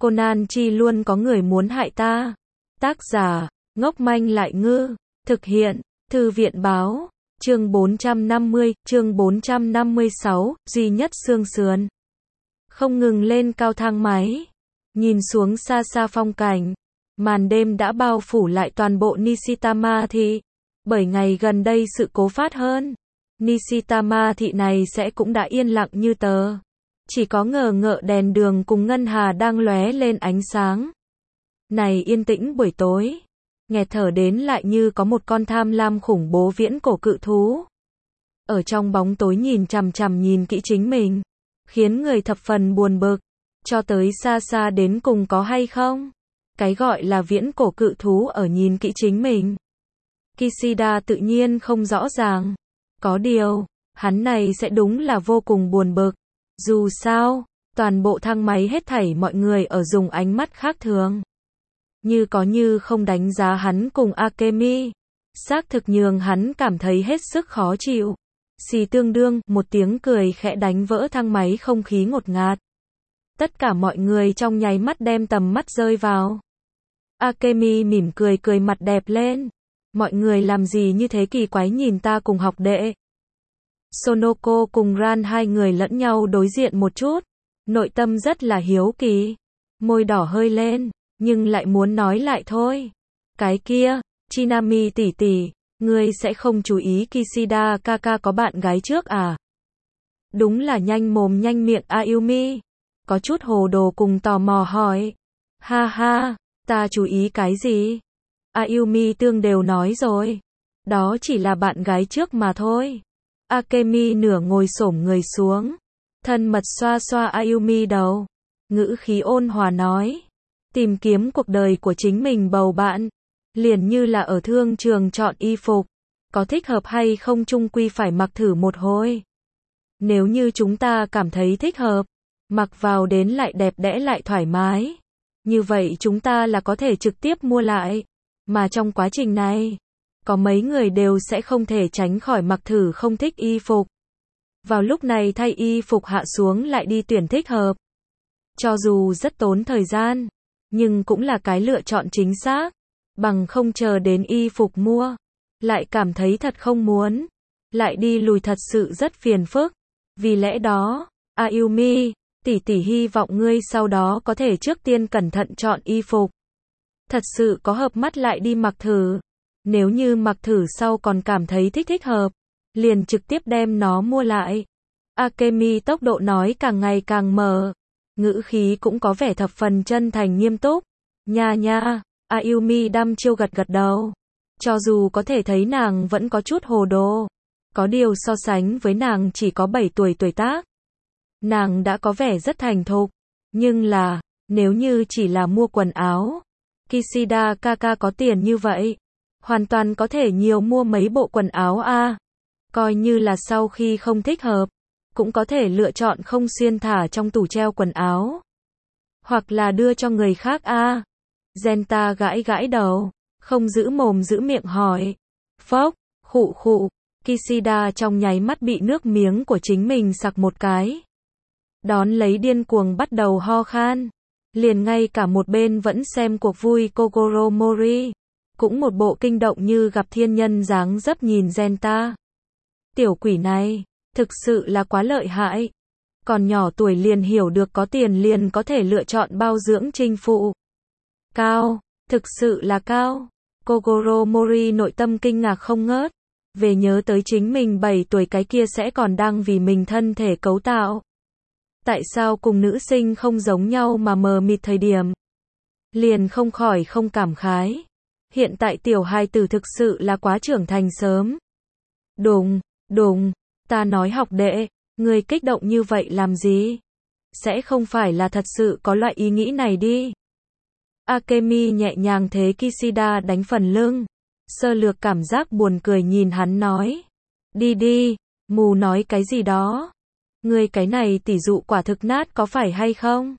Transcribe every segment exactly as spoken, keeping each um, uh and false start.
Conan chi luôn có người muốn hại ta. Tác giả, ngốc manh lại ngư. Thực hiện, Thư viện báo. Chương bốn trăm năm mươi, chương bốn trăm năm mươi sáu, duy nhất xương sườn. Không ngừng lên cao thang máy. Nhìn xuống xa xa phong cảnh. Màn đêm đã bao phủ lại toàn bộ Nishitama thị. Bởi ngày gần đây sự cố phát hơn. Nishitama thị này sẽ cũng đã yên lặng như tờ. Chỉ có ngờ ngợ đèn đường cùng ngân hà đang lóe lên ánh sáng. Này yên tĩnh buổi tối. Nghẹt thở đến lại như có một con tham lam khủng bố viễn cổ cự thú. Ở trong bóng tối nhìn chằm chằm nhìn kỹ chính mình. Khiến người thập phần buồn bực. Cho tới xa xa đến cùng có hay không? Cái gọi là viễn cổ cự thú ở nhìn kỹ chính mình. Kishida tự nhiên không rõ ràng. Có điều, hắn này sẽ đúng là vô cùng buồn bực. Dù sao, toàn bộ thang máy hết thảy mọi người ở dùng ánh mắt khác thường. Như có như không đánh giá hắn cùng Akemi. Xác thực nhường hắn cảm thấy hết sức khó chịu. Xì tương đương, một tiếng cười khẽ đánh vỡ thang máy không khí ngột ngạt. Tất cả mọi người trong nháy mắt đem tầm mắt rơi vào. Akemi mỉm cười cười mặt đẹp lên. Mọi người làm gì như thế kỳ quái nhìn ta cùng học đệ. Sonoko cùng Ran hai người lẫn nhau đối diện một chút. Nội tâm rất là hiếu kỳ. Môi đỏ hơi lên, nhưng lại muốn nói lại thôi. Cái kia, Chinami tỷ tỷ, ngươi sẽ không chú ý Kishida Kaka có bạn gái trước à? Đúng là nhanh mồm nhanh miệng Ayumi. Có chút hồ đồ cùng tò mò hỏi. Ha ha, ta chú ý cái gì? Ayumi tương đều nói rồi. Đó chỉ là bạn gái trước mà thôi. Akemi nửa ngồi xổm người xuống. Thân mật xoa xoa Ayumi đầu. Ngữ khí ôn hòa nói. Tìm kiếm cuộc đời của chính mình bầu bạn. Liền như là ở thương trường chọn y phục. Có thích hợp hay không chung quy phải mặc thử một hồi. Nếu như chúng ta cảm thấy thích hợp. Mặc vào đến lại đẹp đẽ lại thoải mái. Như vậy chúng ta là có thể trực tiếp mua lại. Mà trong quá trình này, có mấy người đều sẽ không thể tránh khỏi mặc thử không thích y phục. Vào lúc này thay y phục hạ xuống lại đi tuyển thích hợp. Cho dù rất tốn thời gian, nhưng cũng là cái lựa chọn chính xác. Bằng không chờ đến y phục mua, lại cảm thấy thật không muốn. Lại đi lùi thật sự rất phiền phức. Vì lẽ đó, Ayumi, tỷ tỷ hy vọng ngươi sau đó có thể trước tiên cẩn thận chọn y phục. Thật sự có hợp mắt lại đi mặc thử. Nếu như mặc thử sau còn cảm thấy thích thích hợp, liền trực tiếp đem nó mua lại. Akemi tốc độ nói càng ngày càng mờ. Ngữ khí cũng có vẻ thập phần chân thành nghiêm túc. Nha nha, Ayumi đăm chiêu gật gật đầu. Cho dù có thể thấy nàng vẫn có chút hồ đồ. Có điều so sánh với nàng chỉ có bảy tuổi tuổi tác. Nàng đã có vẻ rất thành thục. Nhưng là, nếu như chỉ là mua quần áo, Kishida Kaka có tiền như vậy, hoàn toàn có thể nhiều mua mấy bộ quần áo a. À. Coi như là sau khi không thích hợp, cũng có thể lựa chọn không xuyên thả trong tủ treo quần áo. Hoặc là đưa cho người khác a. À. Genta gãi gãi đầu, không giữ mồm giữ miệng hỏi. Phốc, khụ khụ, Kishida trong nháy mắt bị nước miếng của chính mình sặc một cái. Đón lấy điên cuồng bắt đầu ho khan. Liền ngay cả một bên vẫn xem cuộc vui Kogoro Mori, cũng một bộ kinh động như gặp thiên nhân dáng dấp nhìn Genta. Tiểu quỷ này, thực sự là quá lợi hại. Còn nhỏ tuổi liền hiểu được có tiền liền có thể lựa chọn bao dưỡng chinh phụ. Cao, thực sự là cao. Kogoro Mori nội tâm kinh ngạc không ngớt. Về nhớ tới chính mình bảy tuổi cái kia sẽ còn đang vì mình thân thể cấu tạo. Tại sao cùng nữ sinh không giống nhau mà mờ mịt thời điểm. Liền không khỏi không cảm khái. Hiện tại tiểu hài tử thực sự là quá trưởng thành sớm. Đùng, đùng, ta nói học đệ, người kích động như vậy làm gì? Sẽ không phải là thật sự có loại ý nghĩ này đi. Akemi nhẹ nhàng thế Kishida đánh phần lưng. Sơ lược cảm giác buồn cười nhìn hắn nói. Đi đi, mù nói cái gì đó. Ngươi cái này tỷ dụ quả thực nát có phải hay không?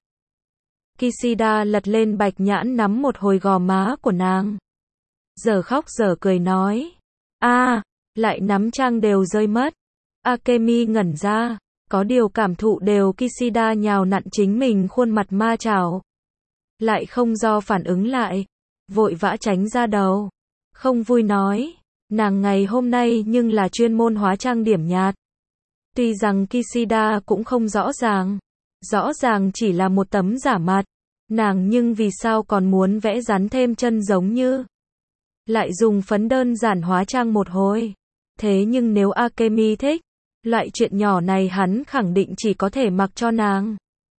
Kishida lật lên bạch nhãn nắm một hồi gò má của nàng. Giờ khóc giờ cười nói. A, à, lại nắm trang đều rơi mất. Akemi ngẩn ra. Có điều cảm thụ đều Kishida nhào nặn chính mình khuôn mặt ma chảo. lại không do phản ứng lại, vội vã tránh ra đầu. Không vui nói, nàng ngày hôm nay nhưng là chuyên môn hóa trang điểm nhạt. Tuy rằng Kishida cũng không rõ ràng, rõ ràng chỉ là một tấm giả mặt, nàng nhưng vì sao còn muốn vẽ rắn thêm chân giống như. Lại dùng phấn đơn giản hóa trang một hồi. Thế nhưng nếu Akemi thích, loại chuyện nhỏ này hắn khẳng định chỉ có thể mặc cho nàng.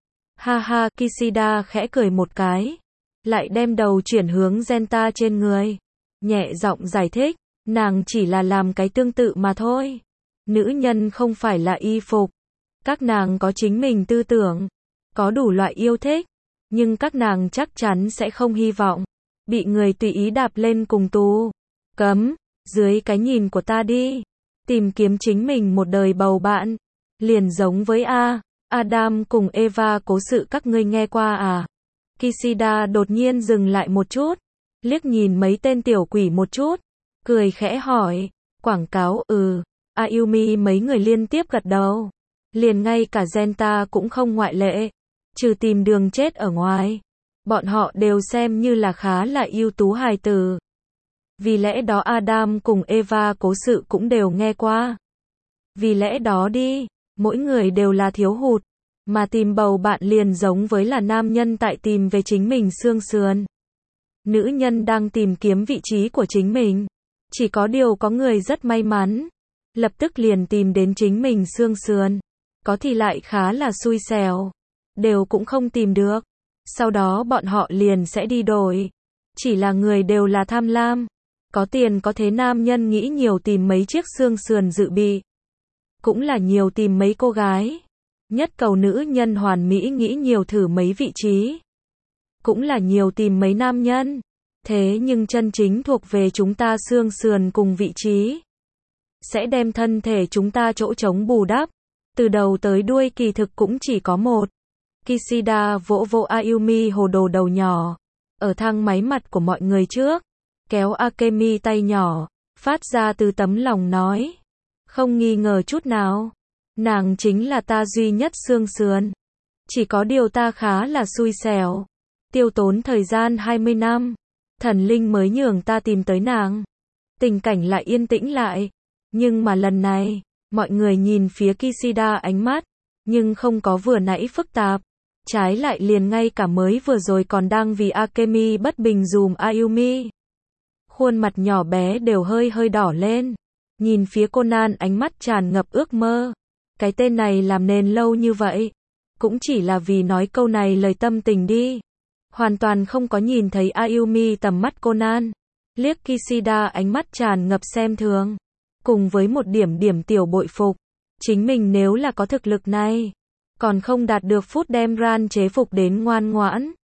Ha ha, Kishida khẽ cười một cái, lại đem đầu chuyển hướng Genta trên người, nhẹ giọng giải thích, nàng chỉ là làm cái tương tự mà thôi. Nữ nhân không phải là y phục, các nàng có chính mình tư tưởng, có đủ loại yêu thích, nhưng các nàng chắc chắn sẽ không hy vọng bị người tùy ý đạp lên cùng tù. Cấm, dưới cái nhìn của ta đi, tìm kiếm chính mình một đời bầu bạn, liền giống với A, Adam cùng Eva cố sự các ngươi nghe qua à? Kishida đột nhiên dừng lại một chút, liếc nhìn mấy tên tiểu quỷ một chút, cười khẽ hỏi, quảng cáo, ừ, Ayumi mấy người liên tiếp gật đầu, liền ngay cả Genta cũng không ngoại lệ, trừ tìm đường chết ở ngoài, bọn họ đều xem như là khá là ưu tú hài tử. Vì lẽ đó Adam cùng Eva cố sự cũng đều nghe qua. Vì lẽ đó đi, mỗi người đều là thiếu hụt, mà tìm bầu bạn liền giống với là nam nhân tại tìm về chính mình xương sườn. Nữ nhân đang tìm kiếm vị trí của chính mình, chỉ có điều có người rất may mắn, lập tức liền tìm đến chính mình xương sườn, có thì lại khá là xui xẻo, đều cũng không tìm được. Sau đó bọn họ liền sẽ đi đổi. Chỉ là người đều là tham lam. Có tiền có thế nam nhân nghĩ nhiều tìm mấy chiếc xương sườn dự bị. Cũng là nhiều tìm mấy cô gái. Nhất cầu nữ nhân hoàn mỹ nghĩ nhiều thử mấy vị trí. Cũng là nhiều tìm mấy nam nhân. Thế nhưng chân chính thuộc về chúng ta xương sườn cùng vị trí. Sẽ đem thân thể chúng ta chỗ trống bù đắp. Từ đầu tới đuôi kỳ thực cũng chỉ có một. Kishida vỗ vỗ Ayumi hồ đồ đầu nhỏ, ở thang máy mặt của mọi người trước, kéo Akemi tay nhỏ, phát ra từ tấm lòng nói. Không nghi ngờ chút nào, nàng chính là ta duy nhất xương sườn. Chỉ có điều ta khá là xui xẻo, tiêu tốn thời gian hai mươi năm, thần linh mới nhường ta tìm tới nàng. Tình cảnh lại yên tĩnh lại, nhưng mà lần này, mọi người nhìn phía Kishida ánh mắt, nhưng không có vừa nãy phức tạp. Trái lại liền ngay cả mới vừa rồi còn đang vì Akemi bất bình dùm Ayumi. Khuôn mặt nhỏ bé đều hơi hơi đỏ lên. Nhìn phía Conan ánh mắt tràn ngập ước mơ. Cái tên này làm nền lâu như vậy. Cũng chỉ là vì nói câu này lời tâm tình đi. Hoàn toàn không có nhìn thấy Ayumi tầm mắt Conan. Liếc Kishida ánh mắt tràn ngập xem thường. Cùng với một điểm điểm tiểu bội phục. Chính mình nếu là có thực lực này. Còn không đạt được phút đem Ran chế phục đến ngoan ngoãn.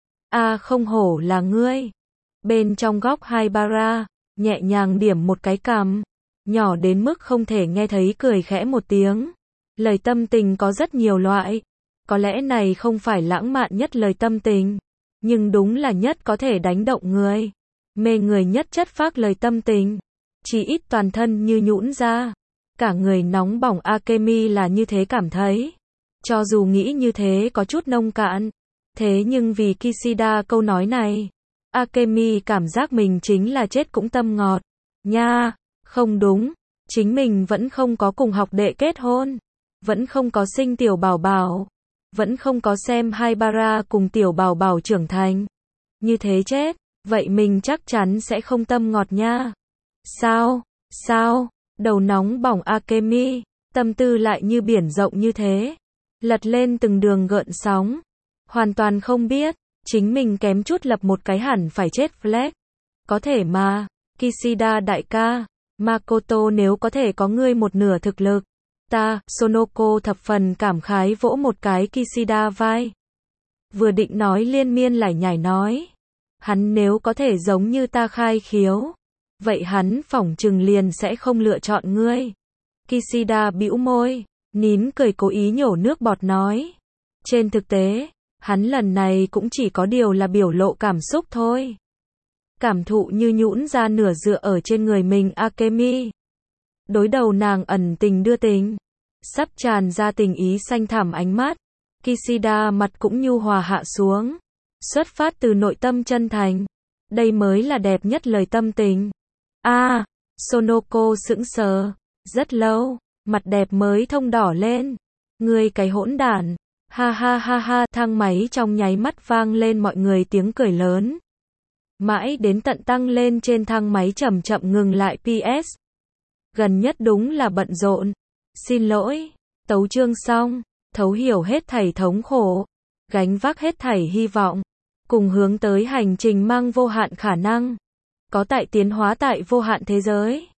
A à, không hổ là ngươi. Bên trong góc Haibara, nhẹ nhàng điểm một cái cằm, nhỏ đến mức không thể nghe thấy cười khẽ một tiếng. Lời tâm tình có rất nhiều loại. Có lẽ này không phải lãng mạn nhất lời tâm tình, nhưng đúng là nhất có thể đánh động người. Mê người nhất chất phác lời tâm tình. Chỉ ít toàn thân như nhũn ra. Cả người nóng bỏng Akemi là như thế cảm thấy. Cho dù nghĩ như thế có chút nông cạn, thế nhưng vì Kishida câu nói này, Akemi cảm giác mình chính là chết cũng tâm ngọt. Nha, không đúng, chính mình vẫn không có cùng học đệ kết hôn, vẫn không có sinh tiểu bảo bảo, vẫn không có xem Haibara cùng tiểu bảo bảo trưởng thành. Như thế chết, vậy mình chắc chắn sẽ không tâm ngọt nha. Sao, sao, đầu nóng bỏng Akemi, tâm tư lại như biển rộng như thế. Lật lên từng đường gợn sóng. Hoàn toàn không biết, chính mình kém chút lập một cái hẳn phải chết flag. Có thể mà, Kishida đại ca, Makoto nếu có thể có ngươi một nửa thực lực. Ta, Sonoko thập phần cảm khái vỗ một cái Kishida vai. Vừa định nói liên miên lải nhải nói. Hắn nếu có thể giống như ta khai khiếu. Vậy hắn phỏng chừng liền sẽ không lựa chọn ngươi. Kishida bĩu môi. Nín cười cố ý nhổ nước bọt nói. Trên thực tế, hắn lần này cũng chỉ có điều là biểu lộ cảm xúc thôi. Cảm thụ như nhũn ra nửa dựa ở trên người mình Akemi. Đối đầu nàng ẩn tình đưa tình. Sắp tràn ra tình ý xanh thẳm ánh mắt. Kishida mặt cũng nhu hòa hạ xuống. Xuất phát từ nội tâm chân thành. Đây mới là đẹp nhất lời tâm tình. A, à, Sonoko sững sờ. Rất lâu, mặt đẹp mới thông đỏ lên. Ngươi cái hỗn đản. Ha ha ha ha, thang máy trong nháy mắt vang lên mọi người tiếng cười lớn. Mãi đến tận tăng lên trên thang máy chậm chậm ngừng lại pê ét. Gần nhất đúng là bận rộn. Xin lỗi. Tấu chương xong. Thấu hiểu hết thảy thống khổ. Gánh vác hết thảy hy vọng. Cùng hướng tới hành trình mang vô hạn khả năng. Có tại tiến hóa tại vô hạn thế giới.